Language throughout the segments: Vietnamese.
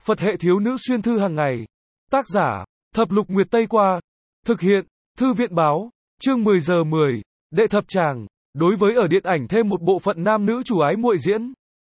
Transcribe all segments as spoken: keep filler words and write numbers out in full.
Phật hệ thiếu nữ xuyên thư hàng ngày. Tác giả, Thập Lục Nguyệt Tây Qua. Thực hiện, Thư viện Báo. Chương mười giờ mười. Đệ thập tràng. Đối với ở điện ảnh thêm một bộ phận nam nữ chủ ái muội diễn.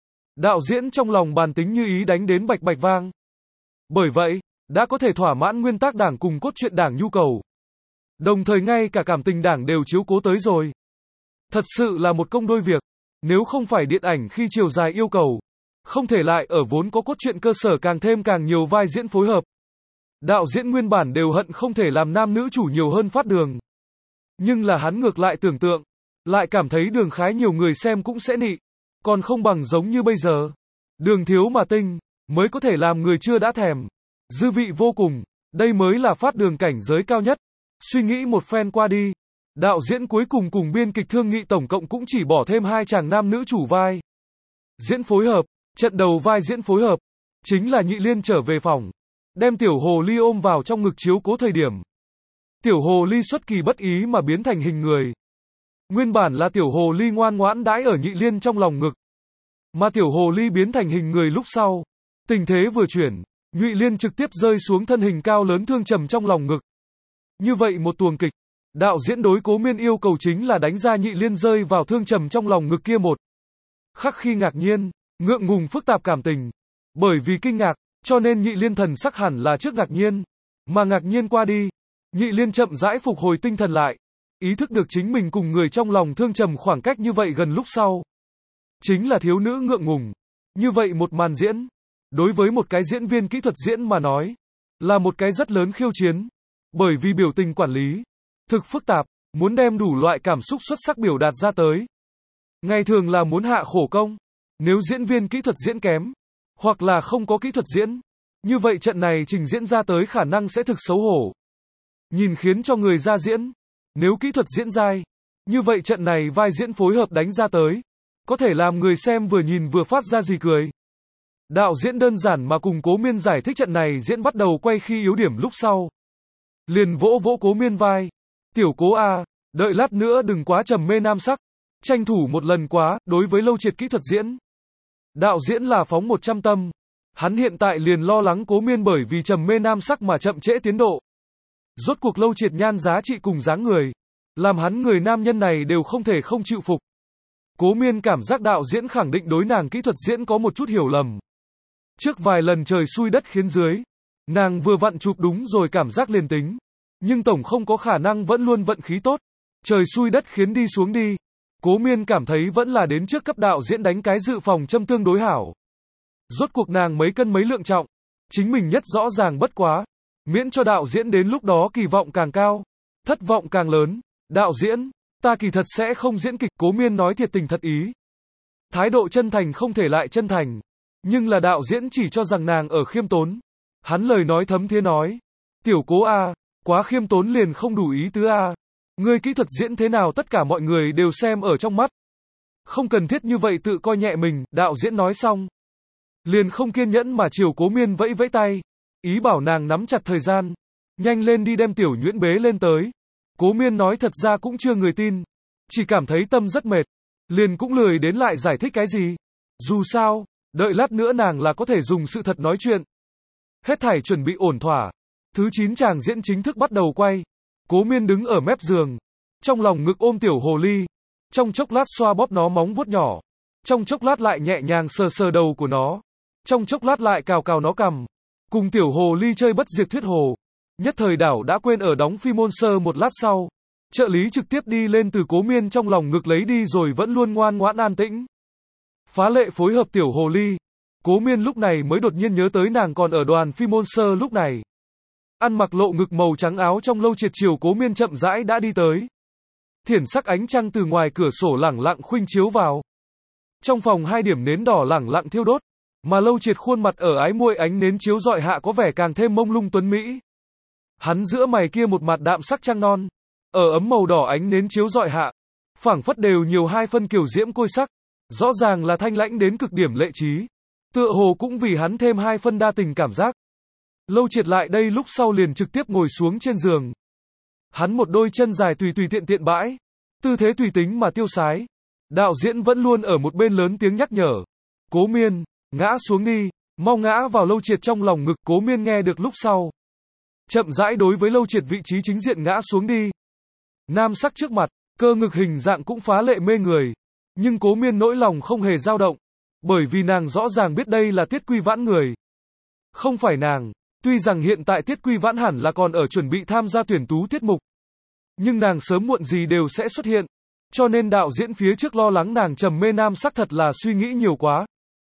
Đạo diễn trong lòng bàn tính như ý đánh đến bạch bạch vang. Bởi vậy, đã có thể thỏa mãn nguyên tắc đảng cùng cốt truyện đảng nhu cầu. Đồng thời ngay cả cảm tình đảng đều chiếu cố tới rồi. Thật sự là một công đôi việc. Nếu không phải điện ảnh khi chiều dài yêu cầu, không thể lại ở vốn có cốt truyện cơ sở càng thêm càng nhiều vai diễn phối hợp. Đạo diễn nguyên bản đều hận không thể làm nam nữ chủ nhiều hơn phát đường. Nhưng là hắn ngược lại tưởng tượng, lại cảm thấy đường khái nhiều người xem cũng sẽ nị, còn không bằng giống như bây giờ. Đường thiếu mà tinh, mới có thể làm người chưa đã thèm. Dư vị vô cùng, đây mới là phát đường cảnh giới cao nhất. Suy nghĩ một phen qua đi, đạo diễn cuối cùng cùng biên kịch thương nghị tổng cộng cũng chỉ bỏ thêm hai chàng nam nữ chủ vai. Diễn phối hợp, trận đầu vai diễn phối hợp, chính là Nhị Liên trở về phòng, đem tiểu hồ ly ôm vào trong ngực chiếu cố thời điểm. Tiểu hồ ly xuất kỳ bất ý mà biến thành hình người. Nguyên bản là tiểu hồ ly ngoan ngoãn đãi ở Nhị Liên trong lòng ngực. Mà tiểu hồ ly biến thành hình người lúc sau, tình thế vừa chuyển, Nhị Liên trực tiếp rơi xuống thân hình cao lớn thương trầm trong lòng ngực. Như vậy một tuồng kịch, đạo diễn đối Cố Miên yêu cầu chính là đánh ra Nhị Liên rơi vào thương trầm trong lòng ngực kia một khắc khi ngạc nhiên, ngượng ngùng phức tạp cảm tình. Bởi vì kinh ngạc, cho nên Nhị Liên thần sắc hẳn là trước ngạc nhiên. Mà ngạc nhiên qua đi, Nhị Liên chậm rãi phục hồi tinh thần lại, ý thức được chính mình cùng người trong lòng thương trầm khoảng cách như vậy gần lúc sau. Chính là thiếu nữ ngượng ngùng. Như vậy một màn diễn, đối với một cái diễn viên kỹ thuật diễn mà nói, là một cái rất lớn khiêu chiến. Bởi vì biểu tình quản lý, thực phức tạp, muốn đem đủ loại cảm xúc xuất sắc biểu đạt ra tới. Ngày thường là muốn hạ khổ công. Nếu diễn viên kỹ thuật diễn kém, hoặc là không có kỹ thuật diễn, như vậy trận này trình diễn ra tới khả năng sẽ thực xấu hổ. Nhìn khiến cho người ra diễn. Nếu kỹ thuật diễn dai, như vậy trận này vai diễn phối hợp đánh ra tới, có thể làm người xem vừa nhìn vừa phát ra gì cười. Đạo diễn đơn giản mà cùng Cố Miên giải thích trận này diễn bắt đầu quay khi yếu điểm lúc sau. Liền vỗ vỗ Cố Miên vai. Tiểu Cố a, đợi lát nữa đừng quá trầm mê nam sắc. Tranh thủ một lần quá, đối với Lâu Triệt kỹ thuật diễn. Đạo diễn là phóng một trăm tâm. Hắn hiện tại liền lo lắng Cố Miên bởi vì trầm mê nam sắc mà chậm trễ tiến độ. Rốt cuộc Lâu Triệt nhan giá trị cùng dáng người, làm hắn người nam nhân này đều không thể không chịu phục. Cố Miên cảm giác đạo diễn khẳng định đối nàng kỹ thuật diễn có một chút hiểu lầm. Trước vài lần trời xui đất khiến dưới, nàng vừa vặn chụp đúng rồi cảm giác liền tính. Nhưng tổng không có khả năng vẫn luôn vận khí tốt. Trời xui đất khiến đi xuống đi. Cố Miên cảm thấy vẫn là đến trước cấp đạo diễn đánh cái dự phòng châm tương đối hảo. Rốt cuộc nàng mấy cân mấy lượng trọng, chính mình nhất rõ ràng bất quá. Miễn cho đạo diễn đến lúc đó kỳ vọng càng cao, thất vọng càng lớn. Đạo diễn, ta kỳ thật sẽ không diễn kịch. Cố Miên nói thiệt tình thật ý. Thái độ chân thành không thể lại chân thành. Nhưng là đạo diễn chỉ cho rằng nàng ở khiêm tốn. Hắn lời nói thấm thía nói. Tiểu Cố a, quá khiêm tốn liền không đủ ý tứ a. Ngươi kỹ thuật diễn thế nào tất cả mọi người đều xem ở trong mắt. Không cần thiết như vậy tự coi nhẹ mình. Đạo diễn nói xong, liền không kiên nhẫn mà chiều Cố Miên vẫy vẫy tay, ý bảo nàng nắm chặt thời gian, nhanh lên đi đem tiểu nhuyễn bế lên tới. Cố Miên nói thật ra cũng chưa người tin, chỉ cảm thấy tâm rất mệt, liền cũng lười đến lại giải thích cái gì. Dù sao, đợi lát nữa nàng là có thể dùng sự thật nói chuyện. Hết thảy chuẩn bị ổn thỏa, thứ chín chàng diễn chính thức bắt đầu quay. Cố Miên đứng ở mép giường, trong lòng ngực ôm tiểu hồ ly, trong chốc lát xoa bóp nó móng vuốt nhỏ, trong chốc lát lại nhẹ nhàng sờ sờ đầu của nó, trong chốc lát lại cào cào nó cằm, cùng tiểu hồ ly chơi bất diệt thuyết hồ. Nhất thời đảo đã quên ở đóng phim môn sơ. Một lát sau, trợ lý trực tiếp đi lên từ Cố Miên trong lòng ngực lấy đi rồi vẫn luôn ngoan ngoãn an tĩnh. Phá lệ phối hợp tiểu hồ ly. Cố Miên lúc này mới đột nhiên nhớ tới nàng còn ở đoàn phim môn sơ lúc này. Ăn mặc lộ ngực màu trắng áo trong Lâu Triệt chiều Cố Miên chậm rãi đã đi tới. Thiển sắc ánh trăng từ ngoài cửa sổ lẳng lặng khuynh chiếu vào. Trong phòng hai điểm nến đỏ lẳng lặng thiêu đốt, mà Lâu Triệt khuôn mặt ở ái muội ánh nến chiếu rọi hạ có vẻ càng thêm mông lung tuấn mỹ. Hắn giữa mày kia một mặt đạm sắc trăng non, ở ấm màu đỏ ánh nến chiếu rọi hạ, phảng phất đều nhiều hai phân kiều diễm côi sắc, rõ ràng là thanh lãnh đến cực điểm lệ trí, tựa hồ cũng vì hắn thêm hai phân đa tình cảm giác. Lâu Triệt lại đây lúc sau liền trực tiếp ngồi xuống trên giường. Hắn một đôi chân dài tùy tùy tiện tiện bãi, tư thế tùy tính mà tiêu sái. Đạo diễn vẫn luôn ở một bên lớn tiếng nhắc nhở. Cố Miên, ngã xuống đi. mau ngã vào Lâu Triệt trong lòng ngực. Cố Miên nghe được lúc sau, chậm rãi đối với Lâu Triệt vị trí chính diện ngã xuống đi. Nam sắc trước mặt, cơ ngực hình dạng cũng phá lệ mê người, nhưng Cố Miên nỗi lòng không hề dao động, bởi vì nàng rõ ràng biết đây là Tiết Quy Vãn người, không phải nàng. Tuy rằng hiện tại Tiết Quy Vãn hẳn là còn ở chuẩn bị tham gia tuyển tú tiết mục, nhưng nàng sớm muộn gì đều sẽ xuất hiện, cho nên đạo diễn phía trước lo lắng nàng trầm mê nam sắc thật là suy nghĩ nhiều quá.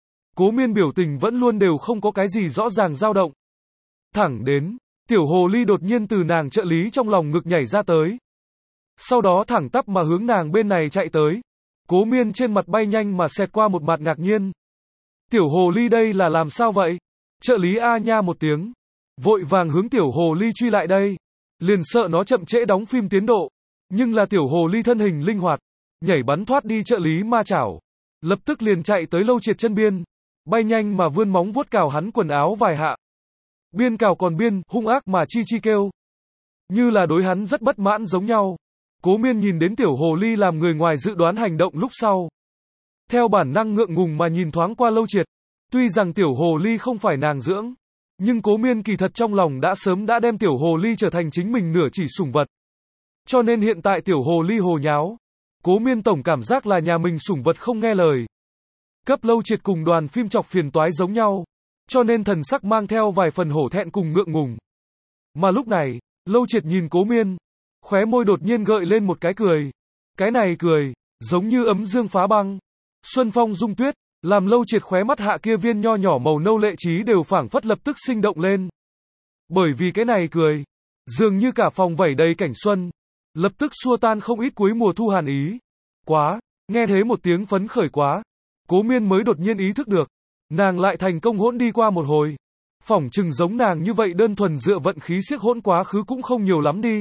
Cố Miên biểu tình vẫn luôn đều không có cái gì rõ ràng dao động. Thẳng đến, tiểu hồ ly đột nhiên từ nàng trợ lý trong lòng ngực nhảy ra tới. Sau đó thẳng tắp mà hướng nàng bên này chạy tới. Cố Miên trên mặt bay nhanh mà xẹt qua một mặt ngạc nhiên. Tiểu hồ ly đây là làm sao vậy? Trợ lý a nha một tiếng, vội vàng hướng tiểu hồ ly truy lại đây. Liền sợ nó chậm trễ đóng phim tiến độ. Nhưng là tiểu hồ ly thân hình linh hoạt, nhảy bắn thoát đi trợ lý ma chảo. Lập tức liền chạy tới Lâu Triệt chân biên, bay nhanh mà vươn móng vuốt cào hắn quần áo vài hạ. Biên cào còn biên, hung ác mà chi chi kêu. Như là đối hắn rất bất mãn giống nhau. Cố Miên nhìn đến tiểu hồ ly làm người ngoài dự đoán hành động lúc sau, theo bản năng ngượng ngùng mà nhìn thoáng qua Lâu Triệt. Tuy rằng tiểu hồ ly không phải nàng dưỡng, nhưng Cố Miên kỳ thật trong lòng đã sớm đã đem tiểu hồ ly trở thành chính mình nửa chỉ sủng vật. Cho nên hiện tại tiểu hồ ly hồ nháo, Cố Miên tổng cảm giác là nhà mình sủng vật không nghe lời. Cấp Lâu Triệt cùng đoàn phim chọc phiền toái giống nhau, cho nên thần sắc mang theo vài phần hổ thẹn cùng ngượng ngùng. Mà lúc này, Lâu Triệt nhìn Cố Miên, khóe môi đột nhiên gợi lên một cái cười. Cái này cười, giống như ấm dương phá băng, xuân phong dung tuyết, làm Lâu Triệt khóe mắt hạ kia viên nho nhỏ màu nâu lệ trí đều phảng phất lập tức sinh động lên. Bởi vì cái này cười, dường như cả phòng vẩy đầy cảnh xuân, lập tức xua tan không ít cuối mùa thu hàn ý. Quá, nghe thế một tiếng phấn khởi quá, Cố Miên mới đột nhiên ý thức được, nàng lại thành công hỗn đi qua một hồi. Phỏng chừng giống nàng như vậy đơn thuần dựa vận khí siếc hỗn quá khứ cũng không nhiều lắm đi.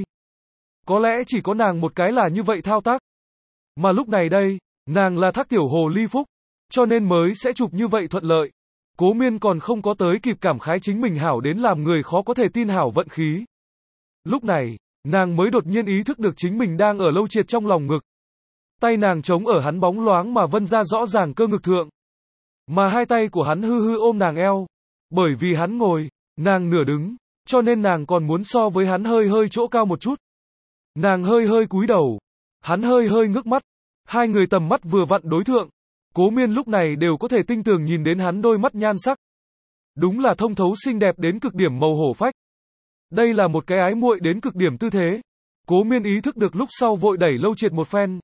Có lẽ chỉ có nàng một cái là như vậy thao tác. Mà lúc này đây, nàng là thác tiểu hồ ly phúc, cho nên mới sẽ chụp như vậy thuận lợi. Cố Miên còn không có tới kịp cảm khái chính mình hảo đến làm người khó có thể tin hảo vận khí. Lúc này, nàng mới đột nhiên ý thức được chính mình đang ở Lâu Triệt trong lòng ngực. Tay nàng chống ở hắn bóng loáng mà vân ra rõ ràng cơ ngực thượng. Mà hai tay của hắn hư hư ôm nàng eo. Bởi vì hắn ngồi, nàng nửa đứng, cho nên nàng còn muốn so với hắn hơi hơi chỗ cao một chút. Nàng hơi hơi cúi đầu, hắn hơi hơi ngước mắt, hai người tầm mắt vừa vặn đối thượng. Cố Miên lúc này đều có thể tinh tường nhìn đến hắn đôi mắt nhan sắc. Đúng là thông thấu xinh đẹp đến cực điểm màu hổ phách. Đây là một cái ái muội đến cực điểm tư thế. Cố Miên ý thức được lúc sau vội đẩy Lâu Triệt một phen.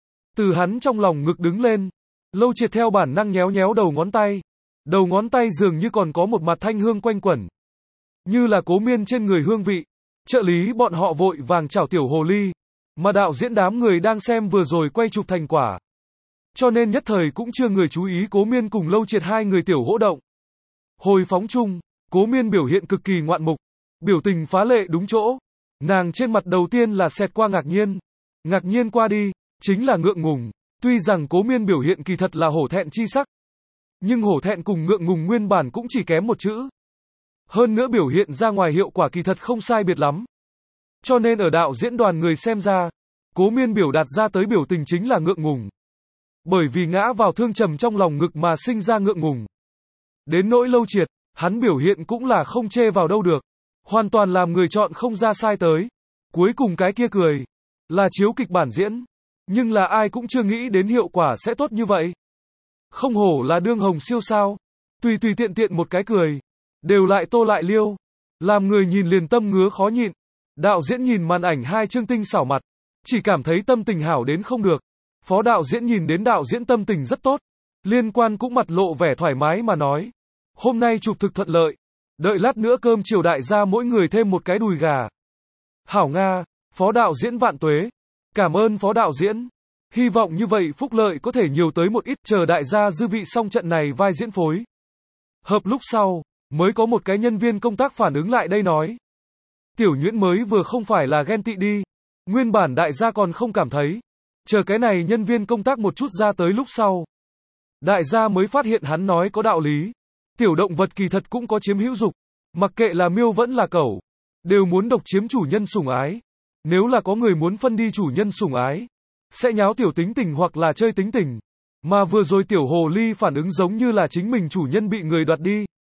Từ hắn trong lòng ngực đứng lên, Lâu Triệt theo bản năng nhéo nhéo đầu ngón tay. Đầu ngón tay dường như còn có một mặt thanh hương quanh quẩn. Như là Cố Miên trên người hương vị. Trợ lý bọn họ vội vàng chào tiểu hồ ly. Mà đạo diễn đám người đang xem vừa rồi quay chụp thành quả. Cho nên nhất thời cũng chưa người chú ý Cố Miên cùng Lâu Triệt hai người tiểu hỗ động. Hồi phóng chung, Cố Miên biểu hiện cực kỳ ngoạn mục. Biểu tình phá lệ đúng chỗ. Nàng trên mặt đầu tiên là xẹt qua ngạc nhiên. Ngạc nhiên qua đi, chính là ngượng ngùng. Tuy rằng Cố Miên biểu hiện kỳ thật là hổ thẹn chi sắc. Nhưng hổ thẹn cùng ngượng ngùng nguyên bản cũng chỉ kém một chữ. Hơn nữa biểu hiện ra ngoài hiệu quả kỳ thật không sai biệt lắm. Cho nên ở đạo diễn đoàn người xem ra, Cố Miên biểu đạt ra tới biểu tình chính là ngượng ngùng. Bởi vì ngã vào thương trầm trong lòng ngực mà sinh ra ngượng ngùng. Đến nỗi Lâu Triệt, hắn biểu hiện cũng là không chê vào đâu được. Hoàn toàn làm người chọn không ra sai tới. Cuối cùng cái kia cười, là chiếu kịch bản diễn. Nhưng là ai cũng chưa nghĩ đến hiệu quả sẽ tốt như vậy. Không hổ là đương hồng siêu sao. Tùy tùy tiện tiện một cái cười, đều lại tô lại liêu. Làm người nhìn liền tâm ngứa khó nhịn. Đạo diễn nhìn màn ảnh hai chương tinh xảo mặt, chỉ cảm thấy tâm tình hảo đến không được. Phó đạo diễn nhìn đến đạo diễn tâm tình rất tốt. Liên quan cũng mặt lộ vẻ thoải mái mà nói. Hôm nay chụp thực thuận lợi. Đợi lát nữa cơm chiều đại gia mỗi người thêm một cái đùi gà. Hảo Nga, phó đạo diễn vạn tuế. Cảm ơn phó đạo diễn. Hy vọng như vậy phúc lợi có thể nhiều tới một ít, chờ đại gia dư vị xong trận này vai diễn phối hợp lúc sau, mới có một cái nhân viên công tác phản ứng lại đây nói. Tiểu Nhuyễn mới vừa không phải là ghen tị đi. Nguyên bản đại gia còn không cảm thấy. Chờ cái này nhân viên công tác một chút ra tới lúc sau. Đại gia mới phát hiện hắn nói có đạo lý. Tiểu động vật kỳ thật cũng có chiếm hữu dục. Mặc kệ là miêu vẫn là cẩu, đều muốn độc chiếm chủ nhân sủng ái. Nếu là có người muốn phân đi chủ nhân sủng ái, sẽ nháo tiểu tính tình hoặc là chơi tính tình. Mà vừa rồi tiểu hồ ly phản ứng giống như là chính mình chủ nhân bị người đoạt đi.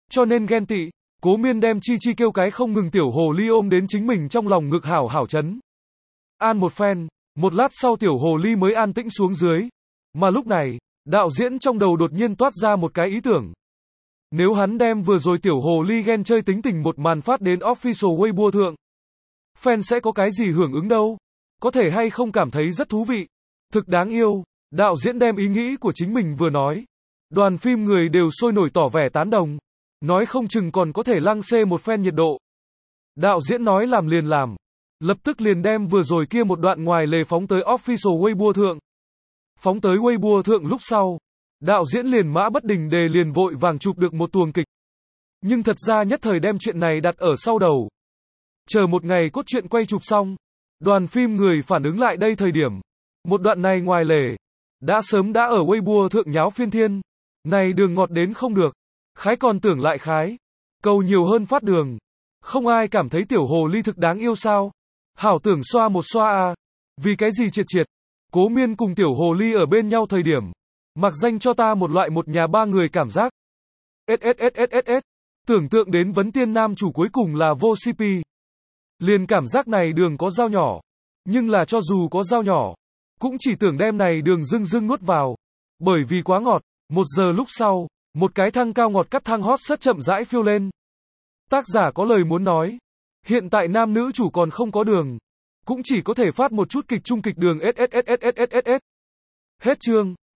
Cho nên ghen tị, Cố Miên đem chi chi kêu cái không ngừng tiểu hồ ly ôm đến chính mình trong lòng ngực hảo hảo chấn. An một phen, một lát sau tiểu hồ ly mới an tĩnh xuống dưới. Mà lúc này, đạo diễn trong đầu đột nhiên toát ra một cái ý tưởng. Nếu hắn đem vừa rồi tiểu hồ ly ghen chơi tính tình một màn phát đến official Weibo thượng, fan sẽ có cái gì hưởng ứng đâu? Có thể hay không cảm thấy rất thú vị? Thực đáng yêu, đạo diễn đem ý nghĩ của chính mình vừa nói. Đoàn phim người đều sôi nổi tỏ vẻ tán đồng. Nói không chừng còn có thể lăng xê một phen nhiệt độ. Đạo diễn nói làm liền làm. Lập tức liền đem vừa rồi kia một đoạn ngoài lề phóng tới official Weibo thượng. Phóng tới Weibo thượng lúc sau, đạo diễn liền mã bất đình đề liền vội vàng chụp được một tuồng kịch. Nhưng thật ra nhất thời đem chuyện này đặt ở sau đầu. Chờ một ngày cốt truyện quay chụp xong, đoàn phim người phản ứng lại đây thời điểm. Một đoạn này ngoài lề, đã sớm đã ở Weibo thượng nháo phiên thiên. Này đường ngọt đến không được. Khái còn tưởng lại khái. Cầu nhiều hơn phát đường. Không ai cảm thấy tiểu hồ ly thực đáng yêu sao? Hảo tưởng xoa một xoa à. Vì cái gì triệt triệt? Cố Miên cùng tiểu hồ ly ở bên nhau thời điểm. Mặc danh cho ta một loại một nhà ba người cảm giác. SSSSSS. Tưởng tượng đến vấn tiên nam chủ cuối cùng là vô xê pê. Liền cảm giác này đường có dao nhỏ. Nhưng là cho dù có dao nhỏ, cũng chỉ tưởng đem này đường dưng dưng nuốt vào. Bởi vì quá ngọt. Một giờ lúc sau, một cái thăng cao ngọt cắt thăng hot rất chậm rãi phiêu lên. Tác giả có lời muốn nói. Hiện tại nam nữ chủ còn không có đường. Cũng chỉ có thể phát một chút kịch trung kịch đường SSSSSSS. Hết chương.